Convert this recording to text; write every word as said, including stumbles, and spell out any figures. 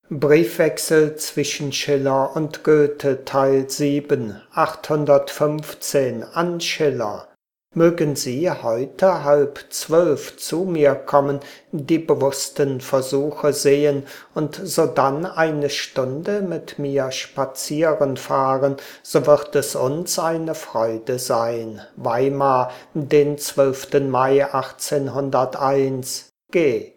Briefwechsel zwischen Schiller und Goethe Teil sieben, achthundertfünfzehn an Schiller. Mögen Sie heute halb zwölf zu mir kommen, die bewussten Versuche sehen und sodann eine Stunde mit mir spazieren fahren, so wird es uns eine Freude sein. Weimar, den zwölften Mai achtzehnhunderteins. G